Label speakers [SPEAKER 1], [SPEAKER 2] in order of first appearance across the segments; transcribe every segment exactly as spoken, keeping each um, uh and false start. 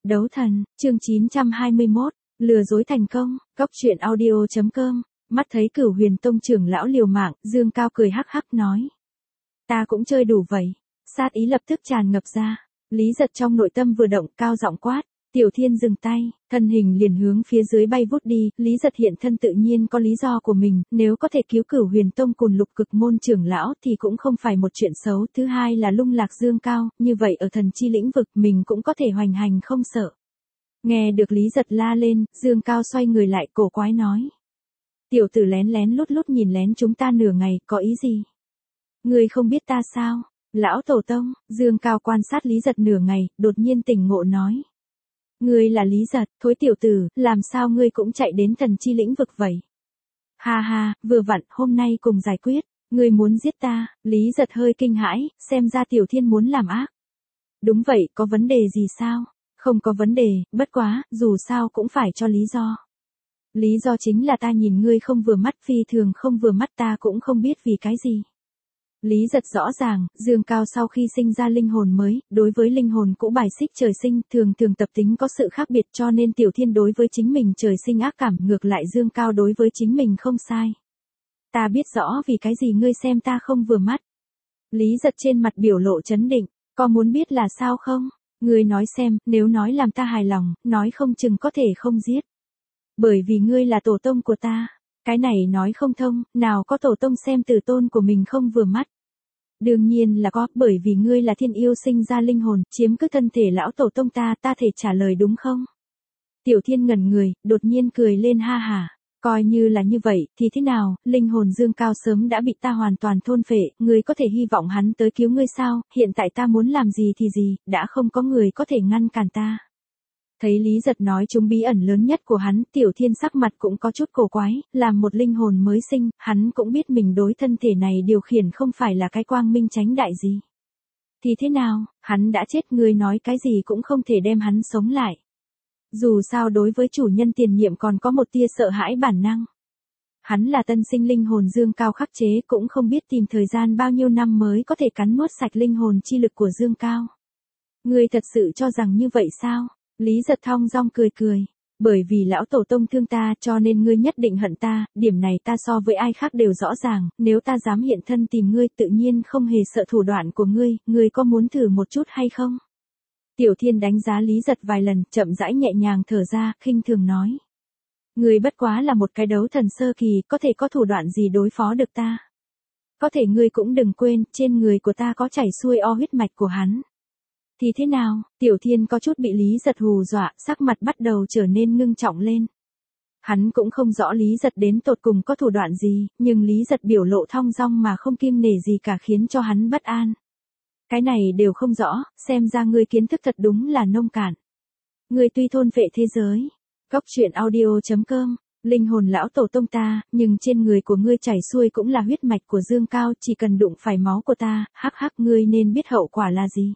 [SPEAKER 1] Đấu thần, chương chín trăm hai mươi mốt, lừa dối thành công, Cốc truyện audio chấm com, mắt thấy Cửu Huyền Tông trưởng lão liều mạng, Dương Cao cười hắc hắc nói. Ta cũng chơi đủ vậy, sát ý lập tức tràn ngập ra, Lý Giật trong nội tâm vừa động, cao giọng quát, Tiểu Thiên dừng tay, thân hình liền hướng phía dưới bay vút đi, Lý Giật hiện thân tự nhiên có lý do của mình, nếu có thể cứu Cửu Huyền Tông cùng Lục Cực môn trưởng lão thì cũng không phải một chuyện xấu, thứ hai là lung lạc Dương Cao, như vậy ở thần chi lĩnh vực mình cũng có thể hoành hành không sợ. Nghe được Lý Giật la lên, Dương Cao xoay người lại cổ quái nói. Tiểu tử lén lén lút lút nhìn lén chúng ta nửa ngày, có ý gì? Ngươi không biết ta sao? Lão Tổ Tông, Dương Cao quan sát Lý Giật nửa ngày, đột nhiên tỉnh ngộ nói. Ngươi là Lý Giật, thối tiểu tử, làm sao ngươi cũng chạy đến thần chi lĩnh vực vậy? Ha ha, vừa vặn, hôm nay cùng giải quyết, ngươi muốn giết ta, Lý Giật hơi kinh hãi, xem ra Tiểu Thiên muốn làm ác. Đúng vậy, có vấn đề gì sao? Không có vấn đề, bất quá, dù sao cũng phải cho lý do. Lý do chính là ta nhìn ngươi không vừa mắt, phi thường không vừa mắt, ta cũng không biết vì cái gì. Lý Giật rõ ràng, Dương Cao sau khi sinh ra linh hồn mới, đối với linh hồn cũ bài xích trời sinh, thường thường tập tính có sự khác biệt, cho nên Tiểu Thiên đối với chính mình trời sinh ác cảm, ngược lại Dương Cao đối với chính mình không sai. Ta biết rõ vì cái gì ngươi xem ta không vừa mắt. Lý Giật trên mặt biểu lộ chấn định, có muốn biết là sao không? Ngươi nói xem, nếu nói làm ta hài lòng, nói không chừng có thể không giết. Bởi vì ngươi là tổ tông của ta. Cái này nói không thông, nào có tổ tông xem tử tôn của mình không vừa mắt. Đương nhiên là có, bởi vì ngươi là thiên yêu sinh ra linh hồn, chiếm cứ thân thể lão tổ tông ta, ta thể trả lời đúng không? Tiểu Thiên ngẩn người, đột nhiên cười lên ha hả. Coi như là như vậy, thì thế nào, linh hồn Dương Cao sớm đã bị ta hoàn toàn thôn phệ, ngươi có thể hy vọng hắn tới cứu ngươi sao, hiện tại ta muốn làm gì thì gì, đã không có người có thể ngăn cản ta. Thấy Lý Giật nói chúng bí ẩn lớn nhất của hắn, Tiểu Thiên sắc mặt cũng có chút cổ quái, làm một linh hồn mới sinh, hắn cũng biết mình đối thân thể này điều khiển không phải là cái quang minh chánh đại gì. Thì thế nào, hắn đã chết, ngươi nói cái gì cũng không thể đem hắn sống lại. Dù sao đối với chủ nhân tiền nhiệm còn có một tia sợ hãi bản năng. Hắn là tân sinh linh hồn Dương Cao khắc chế, cũng không biết tìm thời gian bao nhiêu năm mới có thể cắn nuốt sạch linh hồn chi lực của Dương Cao. Ngươi thật sự cho rằng như vậy sao? Lý Giật thong dong cười cười. Bởi vì lão tổ tông thương ta cho nên ngươi nhất định hận ta, điểm này ta so với ai khác đều rõ ràng, nếu ta dám hiện thân tìm ngươi tự nhiên không hề sợ thủ đoạn của ngươi, ngươi có muốn thử một chút hay không? Tiểu Thiên đánh giá Lý Giật vài lần, chậm rãi nhẹ nhàng thở ra, khinh thường nói. Ngươi bất quá là một cái đấu thần sơ kỳ, có thể có thủ đoạn gì đối phó được ta? Có thể ngươi cũng đừng quên, trên người của ta có chảy xuôi o huyết mạch của hắn. Thì thế nào, Tiểu Thiên có chút bị Lý Giật hù dọa, sắc mặt bắt đầu trở nên ngưng trọng lên. Hắn cũng không rõ Lý Giật đến tột cùng có thủ đoạn gì, nhưng Lý Giật biểu lộ thong dong mà không kiêng nể gì cả khiến cho hắn bất an. Cái này đều không rõ, xem ra ngươi kiến thức thật đúng là nông cạn. Ngươi tuy thôn vệ thế giới, Cốc truyện audio chấm com, linh hồn lão tổ tông ta, nhưng trên người của ngươi chảy xuôi cũng là huyết mạch của Dương Cao, chỉ cần đụng phải máu của ta, hắc hắc, ngươi nên biết hậu quả là gì.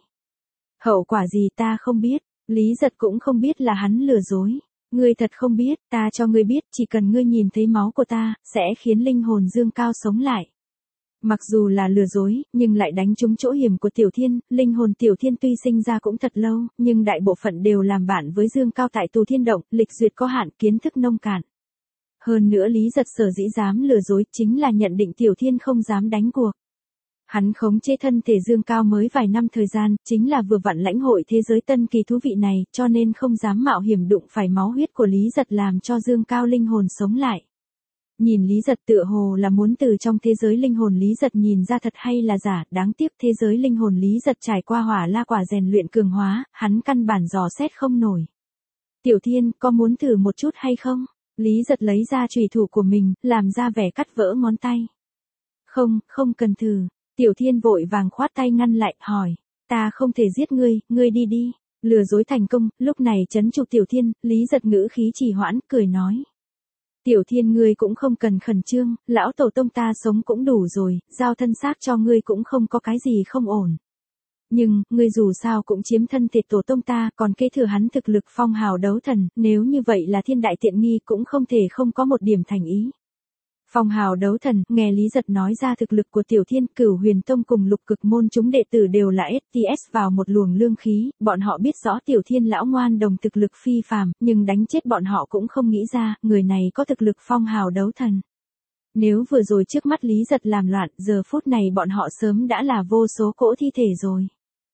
[SPEAKER 1] Hậu quả gì ta không biết, Lý Giật cũng không biết là hắn lừa dối. Ngươi thật không biết, ta cho ngươi biết, chỉ cần ngươi nhìn thấy máu của ta, sẽ khiến linh hồn Dương Cao sống lại. Mặc dù là lừa dối, nhưng lại đánh trúng chỗ hiểm của Tiểu Thiên, linh hồn Tiểu Thiên tuy sinh ra cũng thật lâu, nhưng đại bộ phận đều làm bạn với Dương Cao tại Tù Thiên Động, lịch duyệt có hạn, kiến thức nông cạn. Hơn nữa Lý Giật sở dĩ dám lừa dối, chính là nhận định Tiểu Thiên không dám đánh cuộc. Hắn khống chế thân thể Dương Cao mới vài năm thời gian, chính là vừa vặn lãnh hội thế giới tân kỳ thú vị này, cho nên không dám mạo hiểm đụng phải máu huyết của Lý Giật làm cho Dương Cao linh hồn sống lại. Nhìn Lý Giật tựa hồ là muốn từ trong thế giới linh hồn Lý Giật nhìn ra thật hay là giả, đáng tiếc thế giới linh hồn Lý Giật trải qua hỏa la quả rèn luyện cường hóa, hắn căn bản dò xét không nổi. Tiểu Thiên, có muốn thử một chút hay không? Lý Giật lấy ra chùy thủ của mình, làm ra vẻ cắt vỡ ngón tay. Không, không cần thử. Tiểu Thiên vội vàng khoát tay ngăn lại, hỏi, ta không thể giết ngươi, ngươi đi đi. Lừa dối thành công, lúc này trấn trụ Tiểu Thiên, Lý Giật ngữ khí trì hoãn, cười nói. Tiểu Thiên, ngươi cũng không cần khẩn trương, lão tổ tông ta sống cũng đủ rồi, giao thân xác cho ngươi cũng không có cái gì không ổn. Nhưng, ngươi dù sao cũng chiếm thân thể tổ tông ta, còn kế thừa hắn thực lực phong hào đấu thần, nếu như vậy là thiên đại tiện nghi cũng không thể không có một điểm thành ý. Phong hào đấu thần, nghe Lý Giật nói ra thực lực của Tiểu Thiên, Cửu Huyền Tông cùng Lục Cực môn chúng đệ tử đều là ét tê ét vào một luồng lương khí, bọn họ biết rõ Tiểu Thiên lão ngoan đồng thực lực phi phàm, nhưng đánh chết bọn họ cũng không nghĩ ra, người này có thực lực phong hào đấu thần. Nếu vừa rồi trước mắt Lý Giật làm loạn, giờ phút này bọn họ sớm đã là vô số cỗ thi thể rồi.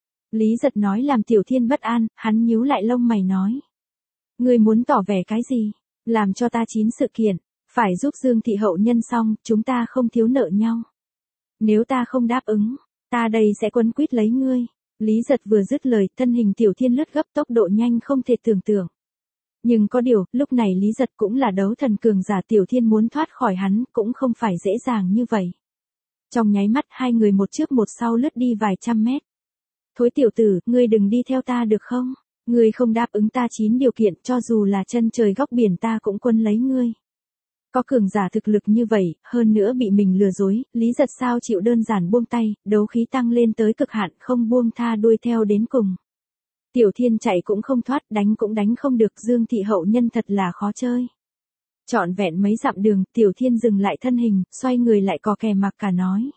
[SPEAKER 1] Lý Giật nói làm Tiểu Thiên bất an, hắn nhíu lại lông mày nói. Ngươi muốn tỏ vẻ cái gì? Làm cho ta chín sự kiện. Phải giúp Dương thị hậu nhân xong, chúng ta không thiếu nợ nhau. Nếu ta không đáp ứng, ta đây sẽ quấn quýt lấy ngươi. Lý Giật vừa dứt lời, thân hình Tiểu Thiên lướt gấp tốc độ nhanh không thể tưởng tượng. Nhưng có điều, lúc này Lý Giật cũng là đấu thần cường giả, Tiểu Thiên muốn thoát khỏi hắn cũng không phải dễ dàng như vậy. Trong nháy mắt hai người một trước một sau lướt đi vài trăm mét. Thối tiểu tử, ngươi đừng đi theo ta được không? Ngươi không đáp ứng ta chín điều kiện, cho dù là chân trời góc biển ta cũng quân lấy ngươi. Có cường giả thực lực như vậy, hơn nữa bị mình lừa dối, Lý Giật sao chịu đơn giản buông tay, đấu khí tăng lên tới cực hạn, không buông tha đuôi theo đến cùng. Tiểu Thiên chạy cũng không thoát, đánh cũng đánh không được, Dương thị hậu nhân thật là khó chơi. Trọn vẹn mấy dặm đường, Tiểu Thiên dừng lại thân hình, xoay người lại cò kè mặc cả nói.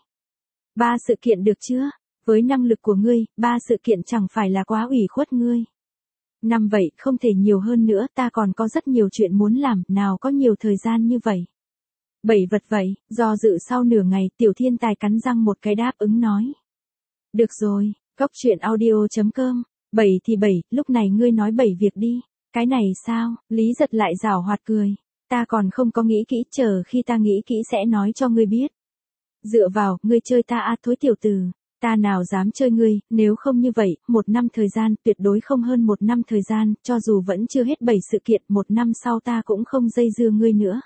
[SPEAKER 1] Ba sự kiện được chưa? Với năng lực của ngươi, ba sự kiện chẳng phải là quá ủy khuất ngươi. Năm vậy, không thể nhiều hơn nữa, ta còn có rất nhiều chuyện muốn làm, nào có nhiều thời gian như vậy. Bảy vật vậy, do dự sau nửa ngày, Tiểu Thiên tài cắn răng một cái đáp ứng nói. Được rồi, cốc truyện audio chấm com, bảy thì bảy, lúc này ngươi nói bảy việc đi. Cái này sao? Lý Giật lại giảo hoạt cười. Ta còn không có nghĩ kỹ, chờ khi ta nghĩ kỹ sẽ nói cho ngươi biết. Dựa vào, ngươi chơi ta à, thối tiểu tử. Ta nào dám chơi ngươi, nếu không như vậy, một năm thời gian, tuyệt đối không hơn một năm thời gian, cho dù vẫn chưa hết bảy sự kiện, một năm sau ta cũng không dây dưa ngươi nữa.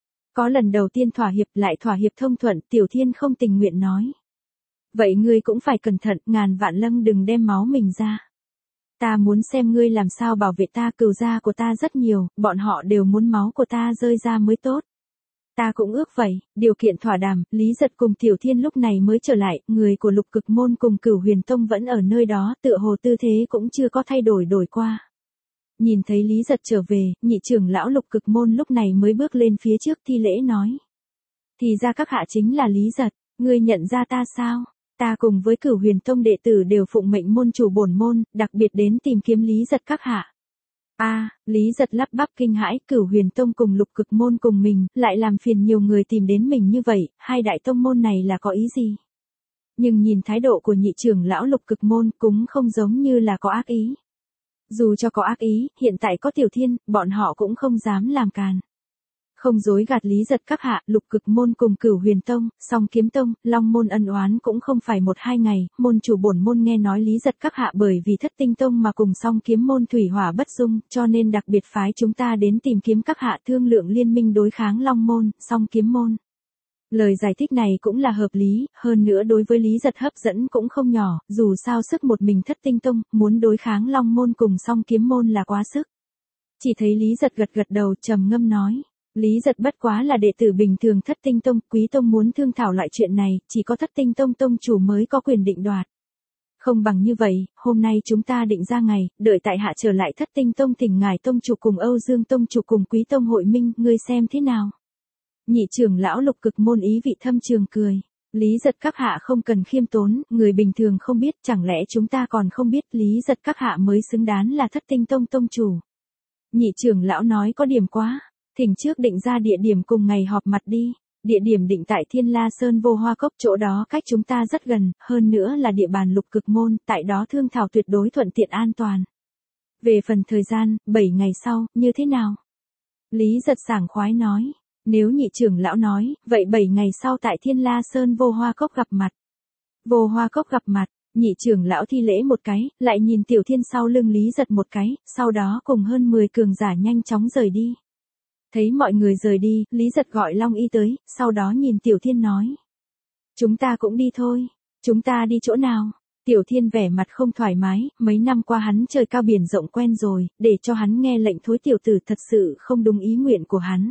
[SPEAKER 1] Có lần đầu tiên thỏa hiệp lại thỏa hiệp thông thuận, Tiểu Thiên không tình nguyện nói. Vậy ngươi cũng phải cẩn thận, ngàn vạn lăng đừng đem máu mình ra. Ta muốn xem ngươi làm sao bảo vệ ta, cừu gia của ta rất nhiều, bọn họ đều muốn máu của ta rơi ra mới tốt. Ta cũng ước vậy, điều kiện thỏa đàm, Lý Giật cùng Tiểu Thiên lúc này mới trở lại, người của Lục Cực môn cùng Cửu Huyền Tông vẫn ở nơi đó, tựa hồ tư thế cũng chưa có thay đổi đổi qua. Nhìn thấy Lý Giật trở về, nhị trưởng lão Lục Cực môn lúc này mới bước lên phía trước thi lễ nói. Thì ra các hạ chính là Lý Giật, ngươi nhận ra ta sao? Ta cùng với Cửu Huyền Tông đệ tử đều phụng mệnh môn chủ bổn môn, đặc biệt đến tìm kiếm Lý Giật các hạ. A, à, Lý Giật lắp bắp kinh hãi, Cửu Huyền Tông cùng Lục Cực môn cùng mình, lại làm phiền nhiều người tìm đến mình như vậy, hai đại tông môn này là có ý gì? Nhưng nhìn thái độ của nhị trưởng lão Lục Cực môn cũng không giống như là có ác ý. Dù cho có ác ý, hiện tại có Tiểu Thiên, bọn họ cũng không dám làm càn. Không dối gạt Lý Giật các hạ, Lục Cực môn cùng Cửu Huyền Tông, Song Kiếm Tông, Long môn ân oán cũng không phải một hai ngày, môn chủ bổn môn nghe nói Lý Giật các hạ bởi vì Thất Tinh Tông mà cùng Song Kiếm môn thủy hỏa bất dung, cho nên đặc biệt phái chúng ta đến tìm kiếm các hạ thương lượng liên minh đối kháng Long môn, Song Kiếm môn. Lời giải thích này cũng là hợp lý, hơn nữa đối với Lý Giật hấp dẫn cũng không nhỏ, dù sao sức một mình Thất Tinh Tông, muốn đối kháng Long môn cùng Song Kiếm môn là quá sức. Chỉ thấy Lý Giật gật gật đầu, trầm ngâm nói. Lý Giật bất quá là đệ tử bình thường Thất Tinh Tông, Quý Tông muốn thương thảo loại chuyện này, chỉ có Thất Tinh Tông tông chủ mới có quyền định đoạt. Không bằng như vậy, hôm nay chúng ta định ra ngày, đợi tại hạ trở lại Thất Tinh Tông thỉnh ngài tông chủ cùng Âu Dương tông chủ cùng Quý Tông hội minh, ngươi xem thế nào? Nhị trưởng lão Lục Cực môn ý vị thâm trường cười. Lý Giật các hạ không cần khiêm tốn, người bình thường không biết, chẳng lẽ chúng ta còn không biết Lý Giật các hạ mới xứng đáng là Thất Tinh Tông tông chủ. Nhị trưởng lão nói có điểm quá. Thỉnh trước định ra địa điểm cùng ngày họp mặt đi. Địa điểm định tại Thiên La Sơn Vô Hoa Cốc, chỗ đó cách chúng ta rất gần, hơn nữa là địa bàn Lục Cực môn, tại đó thương thảo tuyệt đối thuận tiện an toàn. Về phần thời gian, bảy ngày sau, như thế nào? Lý Giật sảng khoái nói. Nếu nhị trưởng lão nói, vậy bảy ngày sau tại Thiên La Sơn Vô Hoa Cốc gặp mặt. Vô Hoa Cốc gặp mặt, nhị trưởng lão thi lễ một cái, lại nhìn Tiểu Thiên sau lưng Lý Giật một cái, sau đó cùng hơn mười cường giả nhanh chóng rời đi. Thấy mọi người rời đi, Lý Giật gọi Long Y tới, sau đó nhìn Tiểu Thiên nói. Chúng ta cũng đi thôi. Chúng ta đi chỗ nào? Tiểu Thiên vẻ mặt không thoải mái, mấy năm qua hắn trời cao biển rộng quen rồi, để cho hắn nghe lệnh thối tiểu tử thật sự không đúng ý nguyện của hắn.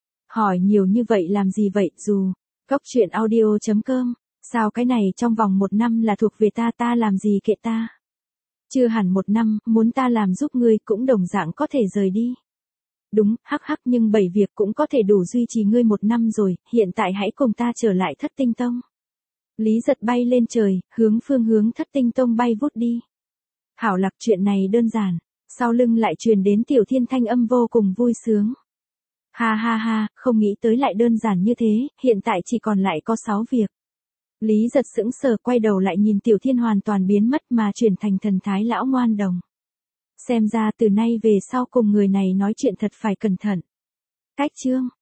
[SPEAKER 1] Hỏi nhiều như vậy làm gì vậy, dù, cốc truyện audio chấm com, sao cái này trong vòng một năm là thuộc về ta, ta làm gì kệ ta. Chưa hẳn một năm, muốn ta làm giúp ngươi cũng đồng dạng có thể rời đi. đúng, hắc hắc nhưng bảy việc cũng có thể đủ duy trì ngươi một năm rồi, hiện tại hãy cùng ta trở lại thất tinh tông. Lý giật bay lên trời, hướng phương hướng thất tinh tông bay vút đi. Hảo lạc chuyện này đơn giản, sau lưng lại truyền đến Tiểu Thiên thanh âm vô cùng vui sướng. Ha ha ha, không nghĩ tới lại đơn giản như thế, hiện tại chỉ còn lại có sáu việc. Lý giật sững sờ quay đầu lại nhìn Tiểu Thiên hoàn toàn biến mất mà chuyển thành thần thái lão ngoan đồng. Xem ra từ nay về sau cùng người này nói chuyện thật phải cẩn thận. Cách chương